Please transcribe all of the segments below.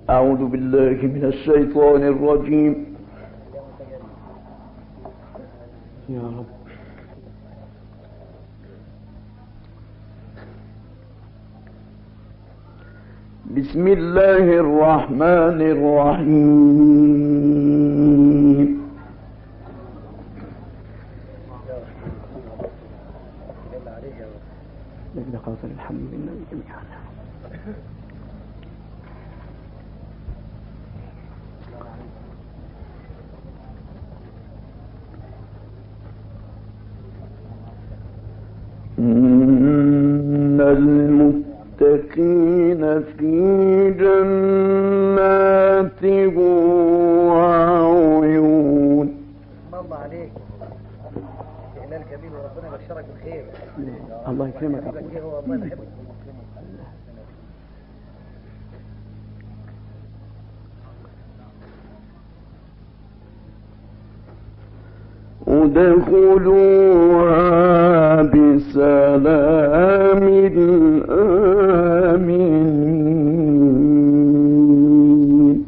أعوذ بالله من الشيطان الرجيم. يا رب. بسم الله الرحمن الرحيم. الحمد لله جميعا. إن المتقين في جنات وعيون. الله عليك إعلان جميل وربنا يبشرك بالخير. الله يكرمك. والله بحبك. ادخلوها بسلام آمين.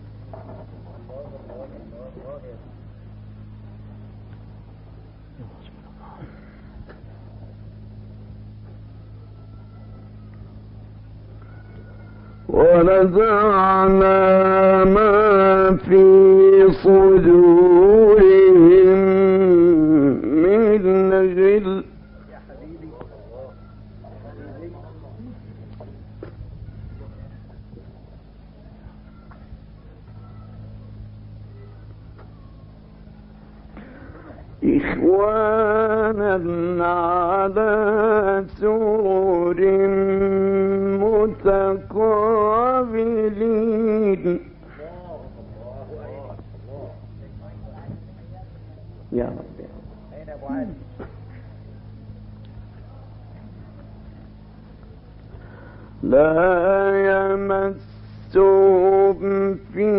ونزعنا ما في صدورهم من غل إخوانا على سرر متقابلين. يا رب. أين أبو علي؟ لا يمسهم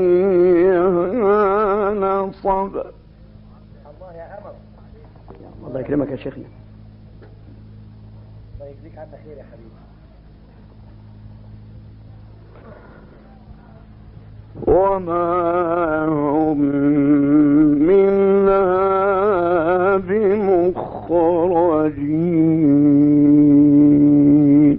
فيها نصب. الله يا عمر. الله يكرمك يا شيخنا. الله يجزيك عنا خير يا حبيبي. وما هم منا بمخرجين.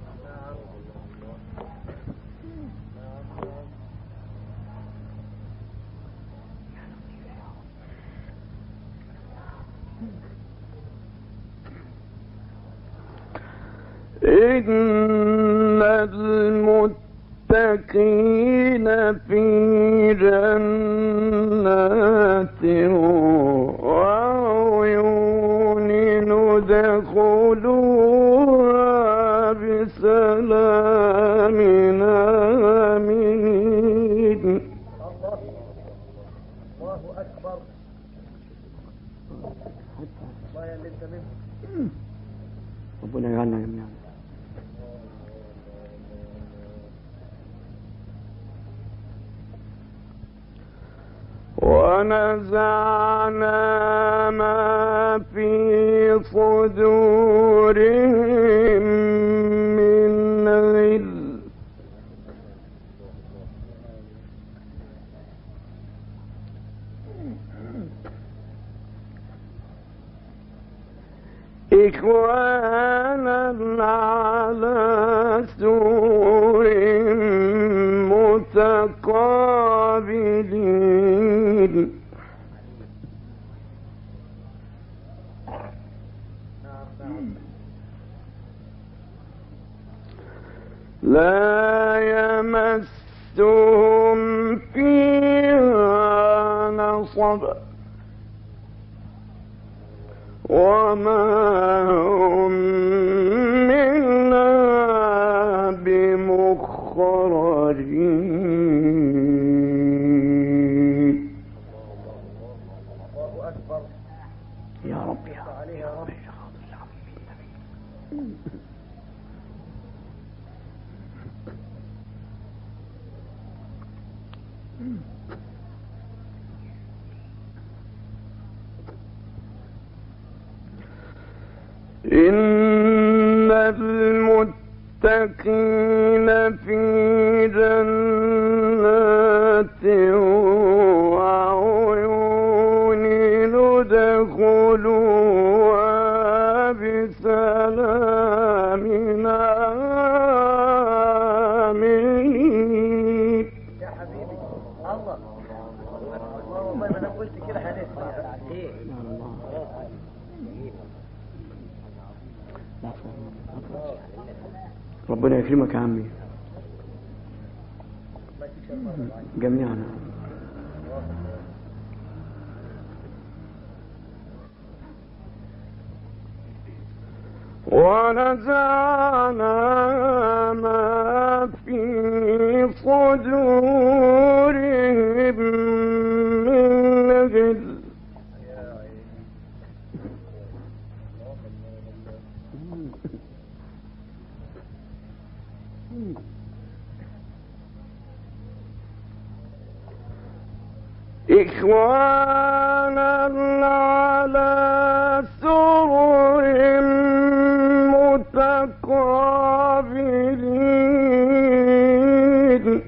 إن المتقين في جنات وعيون ندخلوها بسلام آمين. الله أكبر. الله يا اللي انت منه. ربنا يجعلنا جميعا. ونزعنا ما في صدورهم من غل إخوانا على سرر متقابلين. لا يمسهم فيها نصب وما هم منا بمخرجين. الله أكبر. يا رب يا عليه يا رب. إن المتقين في جنات ربنا يكرمك يا عمي الله يكفيك شر المرض. جميعا. ونزعنا ما في صدورهم من غل إخوانا على سرر متقابلين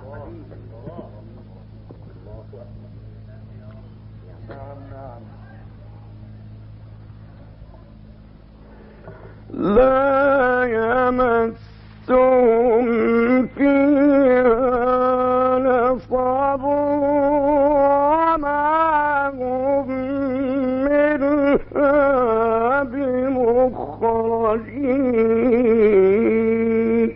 لا يمسهم فيها نصب وما هم منها بمخرجين.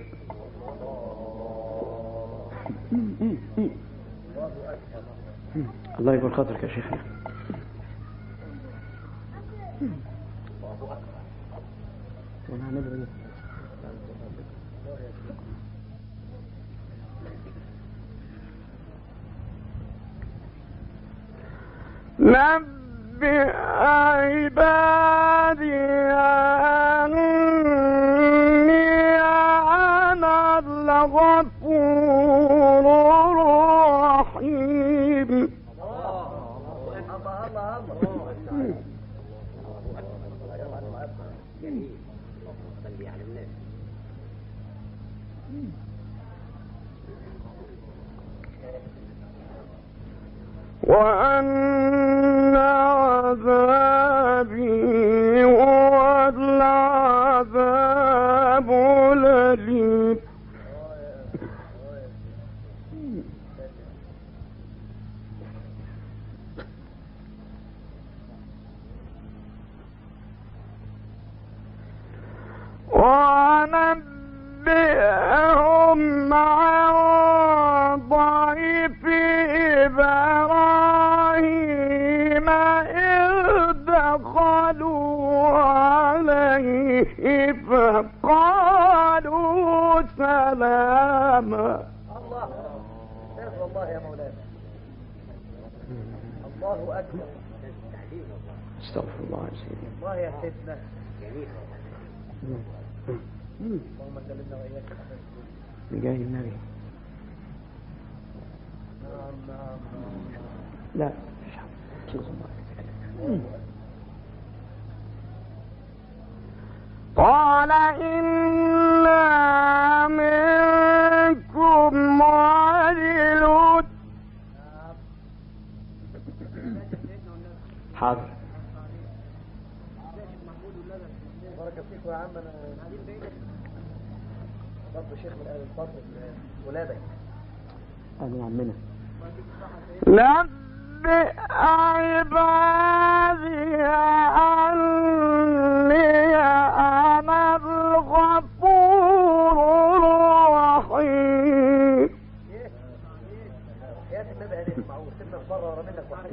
الله يكون خاطرك يا شيخنا. نبئ عبادي أني أنا الغفور الرحيم. وأن عذابي هو العذاب الأليم. ونبئهم عن ضيف إبراهيم إذ دخلوا عليه فقالوا سلاما. الله والله يا مولانا. الله أكبر. استغفر الله يا سيدي. الله يا سيدنا. اللهم سلمنا وإياك بجاه النبي. نعم. لا قال إنا منكم وجلون. حاضر. بارك فيك يا عم. أنا برضه شيخ من أهل الفضل ولادك. أهلا عمنا. نبئ عبادي أني أنا الغفور الرحيم. يا النبي هنسمعه سيبنا بره ورا منك وحاجة.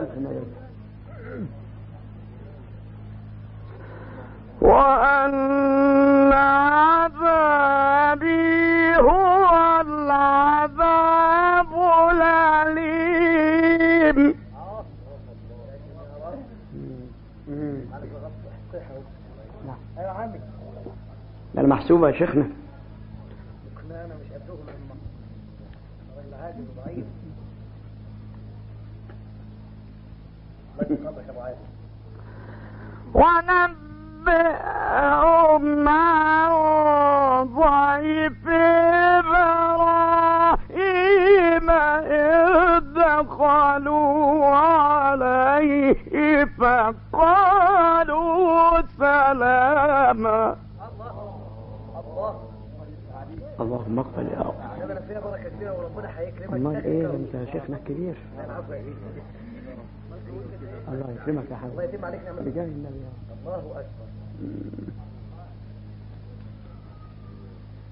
وأن عذابي هو العذاب الأليم. يا عمي ده المحسوبة يا شيخنا. أنا مش قدهم أما راجل عادي وضعيف. الله يتقبلك يا أبو عادل. ونبئهم عن ضيف إبراهيم إذ دخلوا عليه فقالوا سلاما. اللهم اقبل يا رب. أنا فيها بركة كبيرة وربنا هيكرمك. امال ايه انت يا شيخنا الكبير. الله يكرمك يا حبيبي. الله يتم عليك نعمة. بجاه النبي. الله أكبر.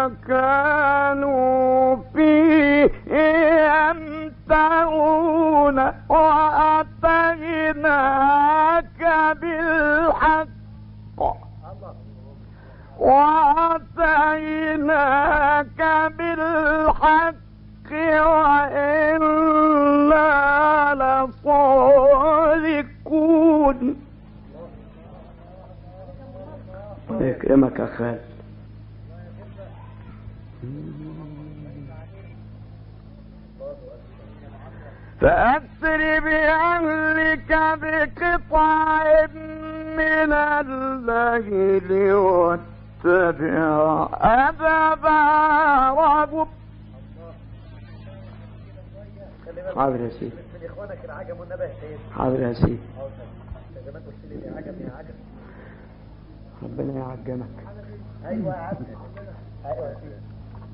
كانوا فيه يمترون وأتيناك بالحق وإنا لصادقون. يكرمك يا خالد. فأسر بأهلك بقطع من الليل واتبع أدبارهم. حاضر يا سيدي. من إخوانك العجم والنبه سيد. حاضر يا سيدي. زمان قلت لي يا عجم يا عجم. ربنا يعجمك. أيوة يا عجم. أيوة يا سيدي.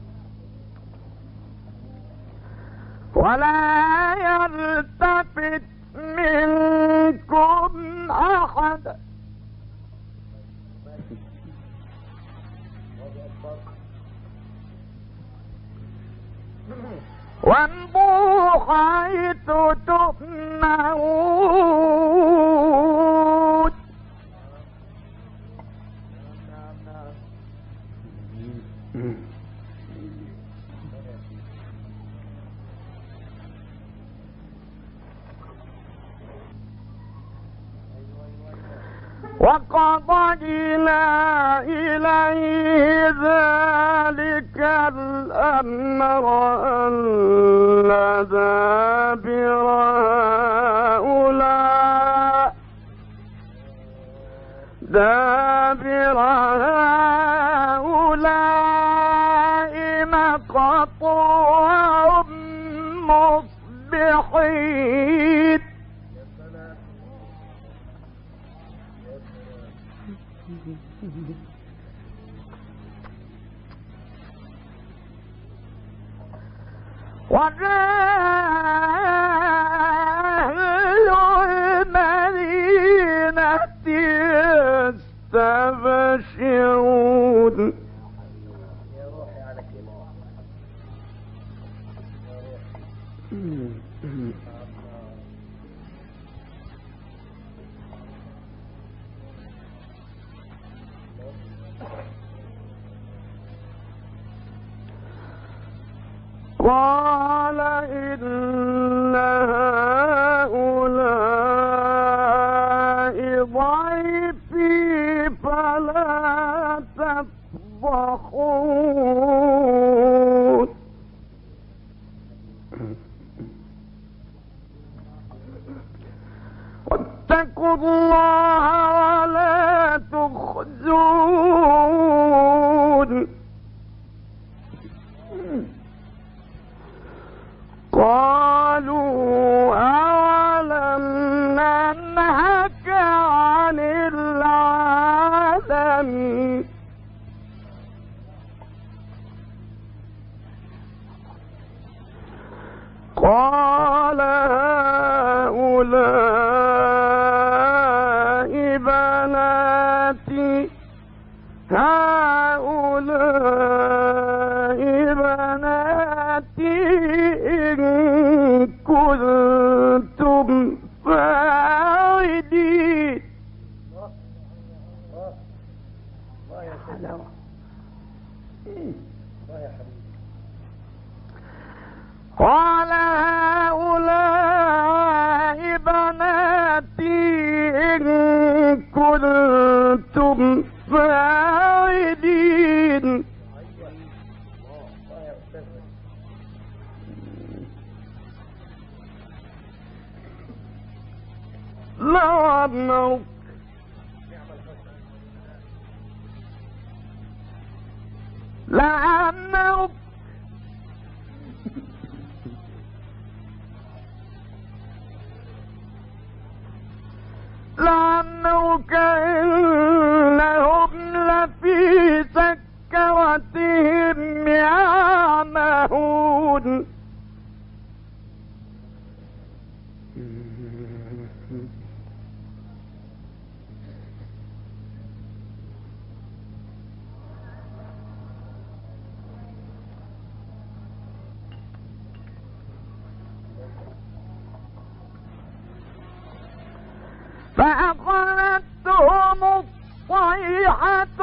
ولا يلتفت منكم أحد وامضوا حيث تؤمرون. وقضينا إليه ذلك الأمر أن دابر هؤلاء مقطوع مصبحين. وجاء أهل المدينة يستبشرون. يا روحي على كده. قال إن هؤلاء ضيفي فلا تفضحون. واتقوا الله ولا تخزون. قالوا أولم ننهك عن العالمين. قال هؤلاء بناتي إن كنتم فاعلين. الله يا سيدي. الله يا حبيبي. قال هؤلاء بناتي إن كنتم فاعلين. الله يا أستاذ. لعمرك لعمرك لعمرك إنهم لفي سكرتهم يعمهون. فأخذتهم الصيحة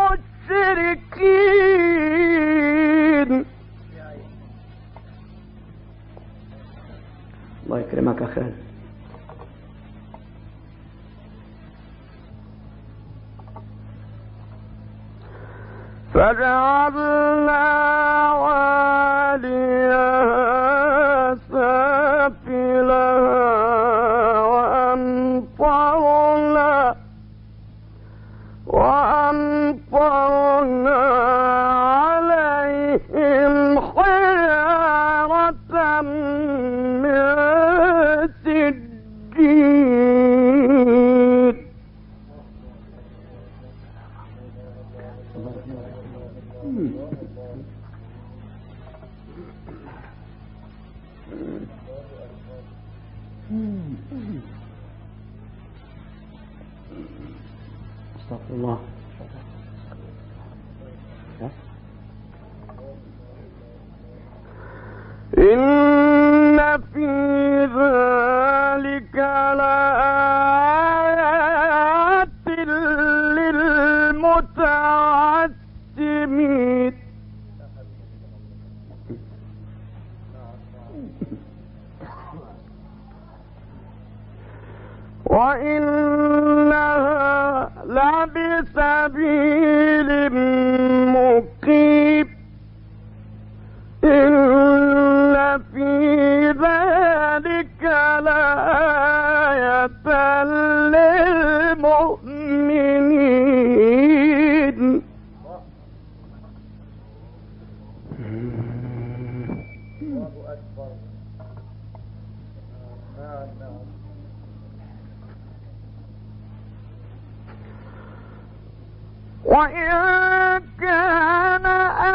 مشركين. الله يكرمك أخي. فجعلنا عاليها سافلها وأمطرنا عليهم حجارة من سجيل. استغفر الله. إن في ذلك لآيات للمتعسمين. وإنها لبسبيل مقيم. إن في ذلك لآية للمؤمنين. الله أكبر. نعم. وإن كان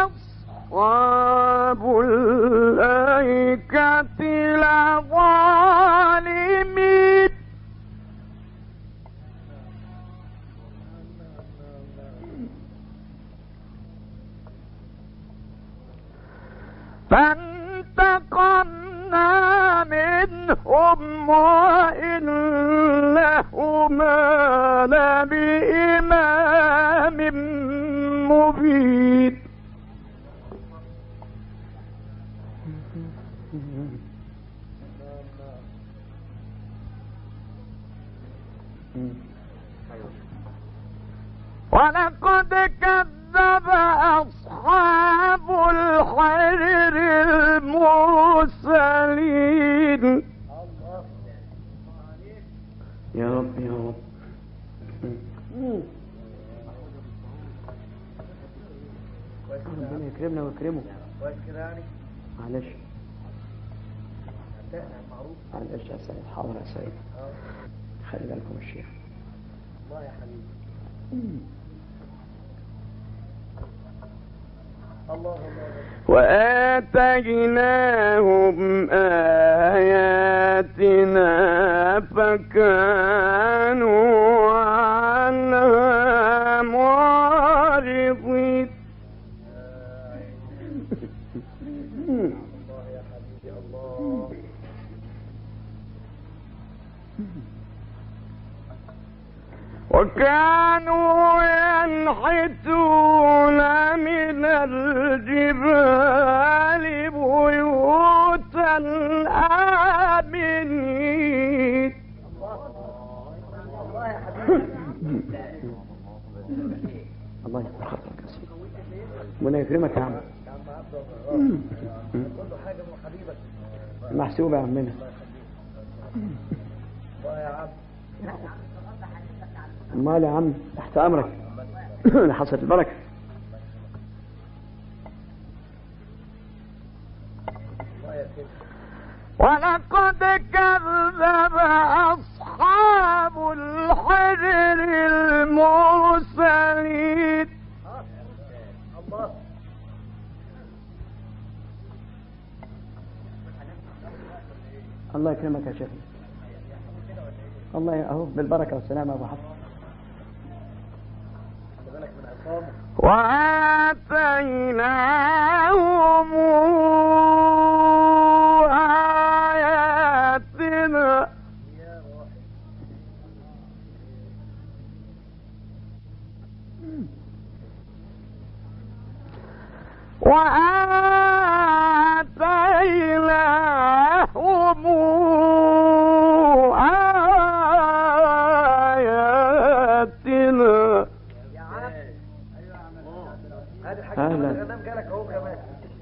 أصحاب الأيكة لظالمين. فانتقمنا منهم وإنهما لبإمام مبين. ولقد كذب أصحاب الحجر المرسلين. يا رب يا رب. ربنا يكرمنا ويكرمه. معلش معلش يا سيد. حاضر يا سيد. خلي بالكم الشيخ. الله يا حبيبي. الله. وآتيناهم آياتنا فكانوا عنها معرضين. الله يا حبيبي. الله. وكانوا ينحتون من الجبال بيوتا آمنين. الله يا حبيبي. الله يكبر خاطرك يا سيدي. ربنا يكرمك يا عم. كل حاجة من حبيبك. محسوبة يا عمنا. الله يا عم. امال يا عم تحت امرك. حصلت البركه. ولقد كذب أصحاب الحجر المرسلين. الله يكرمك يا شيخ. الله اهو بالبركه والسلامه يا ابو حفص. وآتيناهم آياتنا آتيناهم آياتنا. يا عم هذه الحاجة أهلا. الغنام جالك اهو كمان.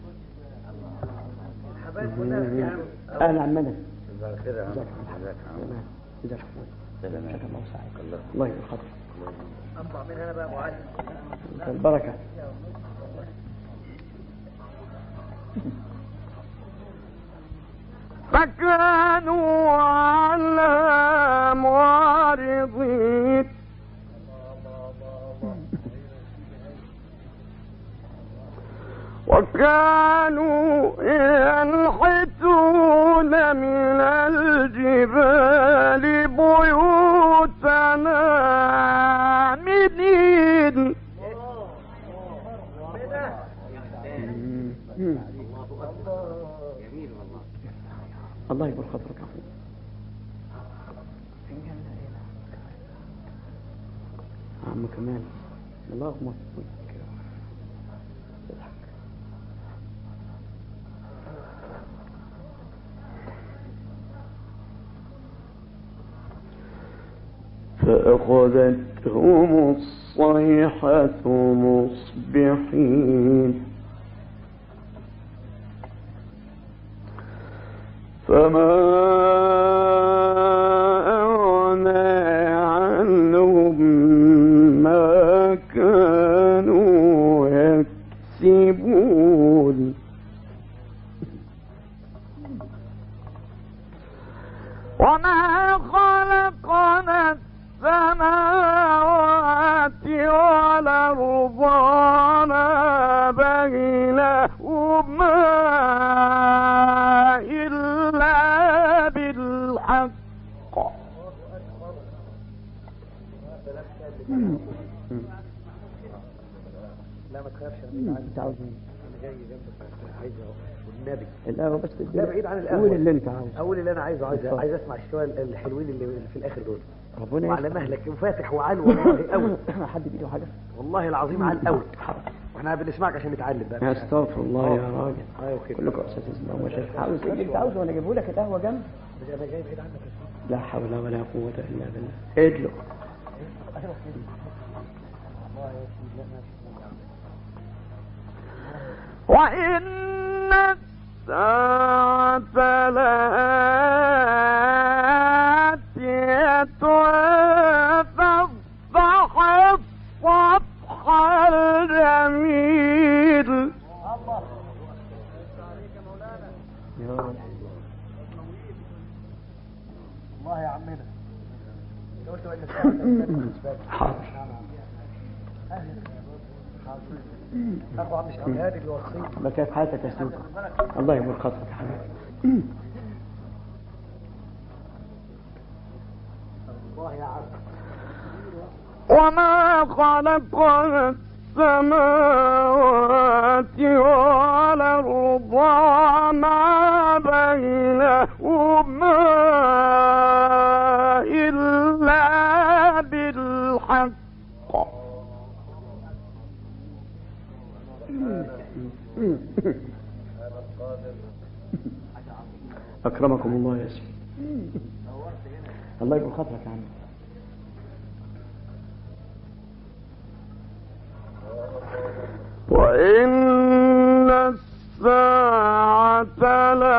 الحبايب كلها يا عم. أهلا عمنا. جزاك الخير يا عم. جزاك الله جزاك الله سعيد. الله يبارك فيك. انطع من هنا بقى معلم. البركة. فكانوا على معرضين وكانوا ينحتون من الجبال بيوتنا آمنين. الله يبارك خاطرك يا أخوي. عم كمان الله يغمر فأخذتهم الصيحة مصبحين فما أغنى عنهم ما كانوا يكسبون وما خلقنا السماوات والأرض وما بينهما إلا بالحق. لا ما تخافش انت عاوز ايه؟ انا جاي جنبك عايزه والنبي. القهوة بس لا بعيد عن القهوة. قول اللي انت عاوزه. اقول اللي انا عايزه. عايز اسمع الشوية الحلوين اللي في الاخر دول. ربنا وعلى مهلك وفاتح وعال والله قوي. حد بيده حاجة؟ والله العظيم عال قوي. واحنا بنسمعك عشان نتعلم بقى. استغفر الله يا راجل. ايوه كده. كلكم استاذ الله ما شاء الله. عاوز اللي انت عاوزه وانا اجيبه لك القهوة جنب. انا جاي بعيد عنك. لا حول ولا قوة الا بالله. ادلق. وإن الساعة لآتية فاصفح الصفح الجميل. يا رب. الله يا عمنا. قلت وإن حاضر. أخو عم الشيخ هادي بيوصيك. ما كيف حالتك يا سيدي؟ الله يبارك خاطرك يا حبيبي. الله يا عم. وما خلقنا السماوات والأرض وما بينهما إلا بالحق. أكرمكم الله يا سيدي. الله يبارك خاطرك يا عم. وإن الساعة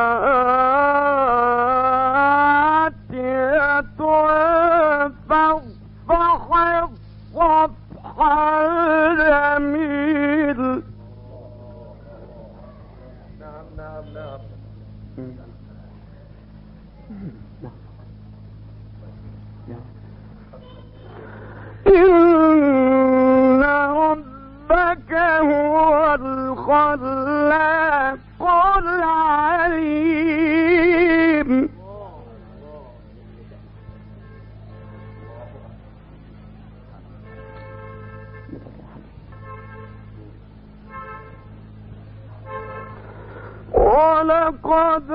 لآتية فاصفح الصفح الجميل. نعم نعم نعم. إن ربك هو الخلاق العليم. ولقد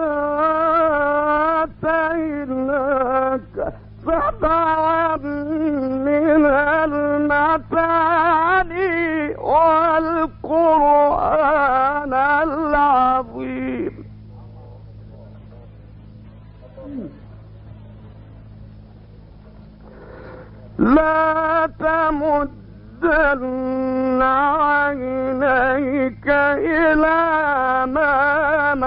آتيناك سبعا من المثاني والقرآن القرآن العظيم. لا تمدن عينيك إلى ما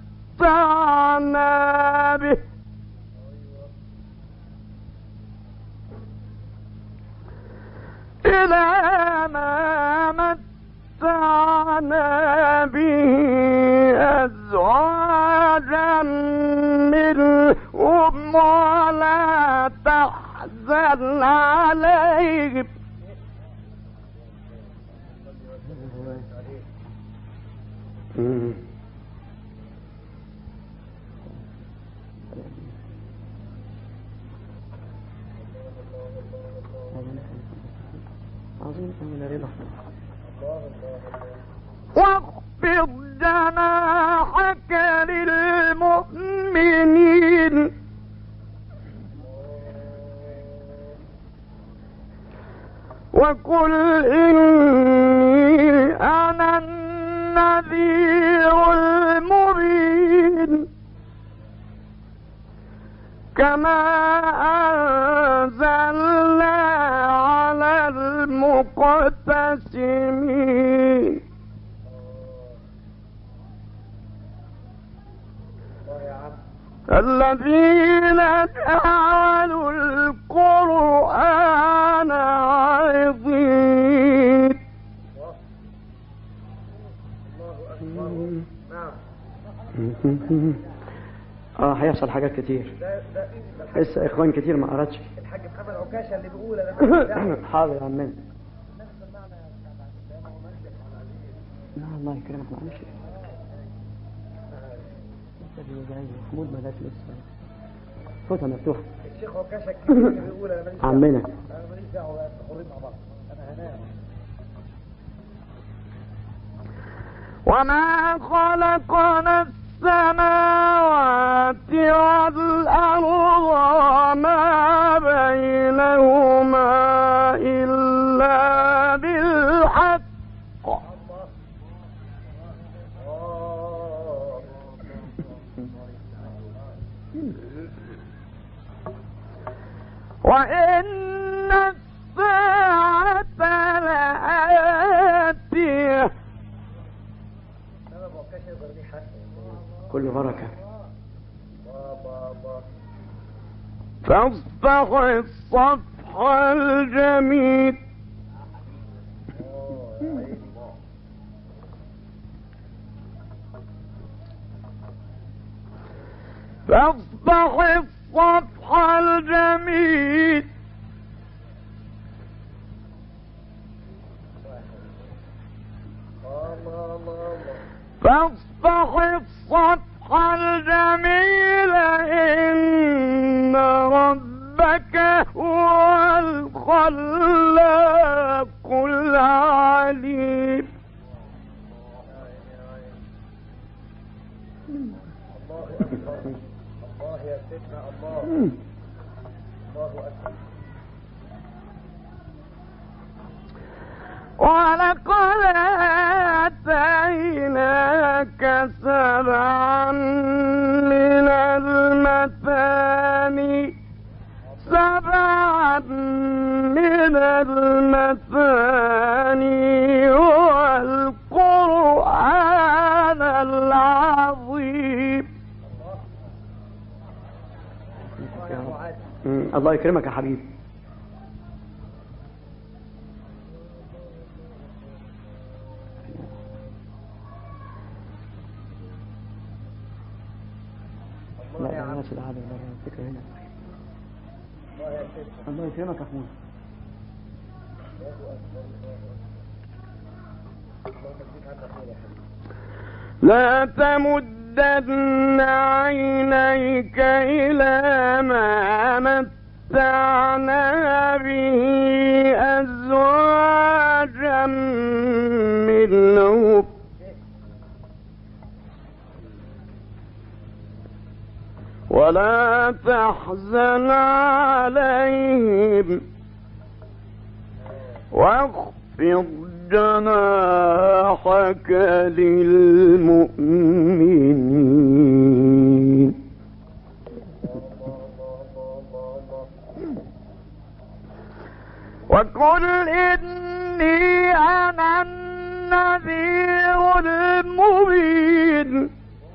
متعنا به أزواجا منهم ولا تحزن عليهم. واخفض جناحك للمؤمنين وقل إني أنا النذير المبين كما أنزلنا على المقتسمين الذين جعلوا القرآن عظيم. هيحصل حاجات كتير لسه اخوان كتير ما قراتش. الحاج محمد عكاشة اللي بيقول انا حاضر يا عمنا. لا الله يكرمك معلش محمود ما جاش لسه فوتها مفتوحه. الشيخ عكاشة الكبير اللي بيقول انا ماليش عمنا انا ماليش دعوه حرين مع بعض انا هنام. وما خلقنا السماوات والأرض وما بينهما إلا بالحق وإن الساعة لآتية. كل بركة. فاصفح الصفح الجميل فاصفح الصفح الجميل فاصفح الصفح الجميل إن ربك هو الخلاق العليم. الله يا سيدنا الله أكبر. ولقد آتيناك سبعا من المثاني والقرآن العظيم. الله يكرمك يا حبيبي. لا يا ناس العالم الفكرة هنا. الله يكرمك يا اخويا. لا تمدن عينيك إلى ما متعنا به أزواجا منهم ولا تحزن عليهم واخفض جناحك للمؤمنين وقل إني أنا النذير المبين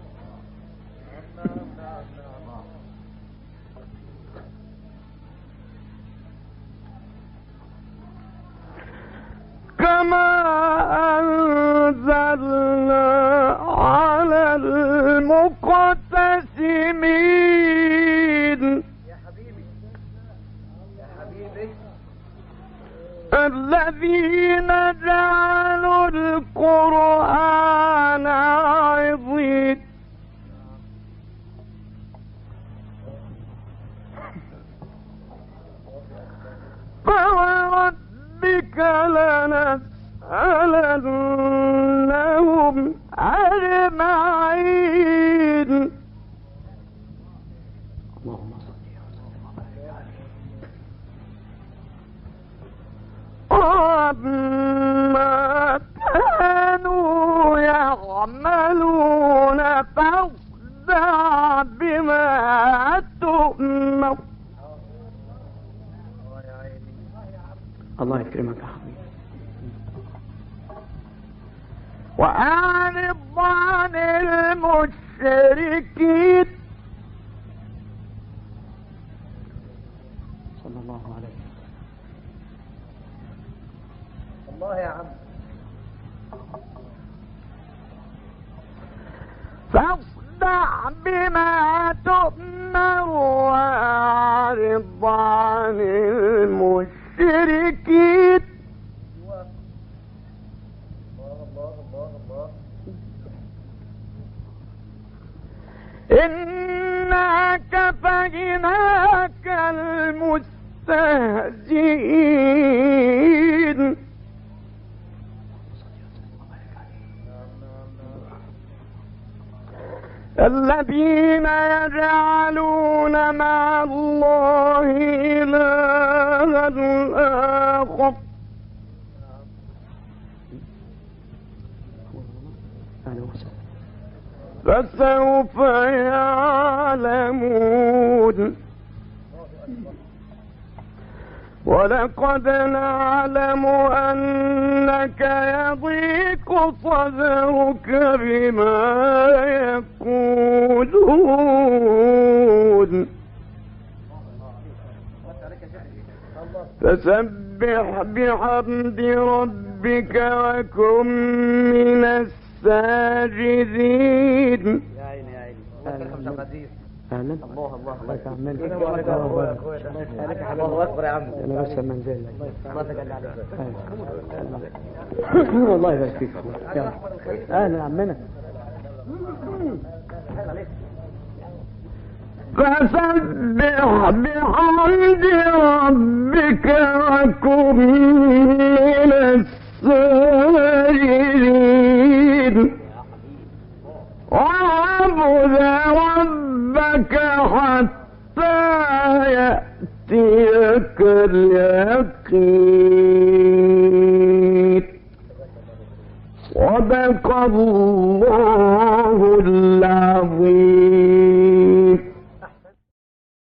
كما أنزلنا على المقتسمين يا حبيبي يا حبيبي الذين جعلوا القرآن عضين فوربك لنسألنهم أجمعين اللهم صل وسلم وبارك عليه عما كانوا يعملون فاصدع بما تؤمر يا عيني الله يكرمك يا حبيبي وأعرض عن المشركين صلى الله عليه وسلم الله يا عم فاصدع بما تؤمر وأعرض عن المشركين الله الله الله إنا كفيناك المستهزئين الذين يجعلون مع الله إلها آخر أهلا وسهلا فسوف يعلمون ولقد نعلم أنك يضيق صدرك بما يقولون فسبح بحمد ربك وكن من الساجدين يا عيني يا عيني الله قدير أهلا الله الله الله يكرمك الله اكبر يا عم أنا بس المنزل الله تجعل عليك الله يبارك فيك يلا. أهلا عمنا فسبح بحمد ربك وكن من الساجدين واعبد ربك حتى يأتيك اليقين صدق الله العظيم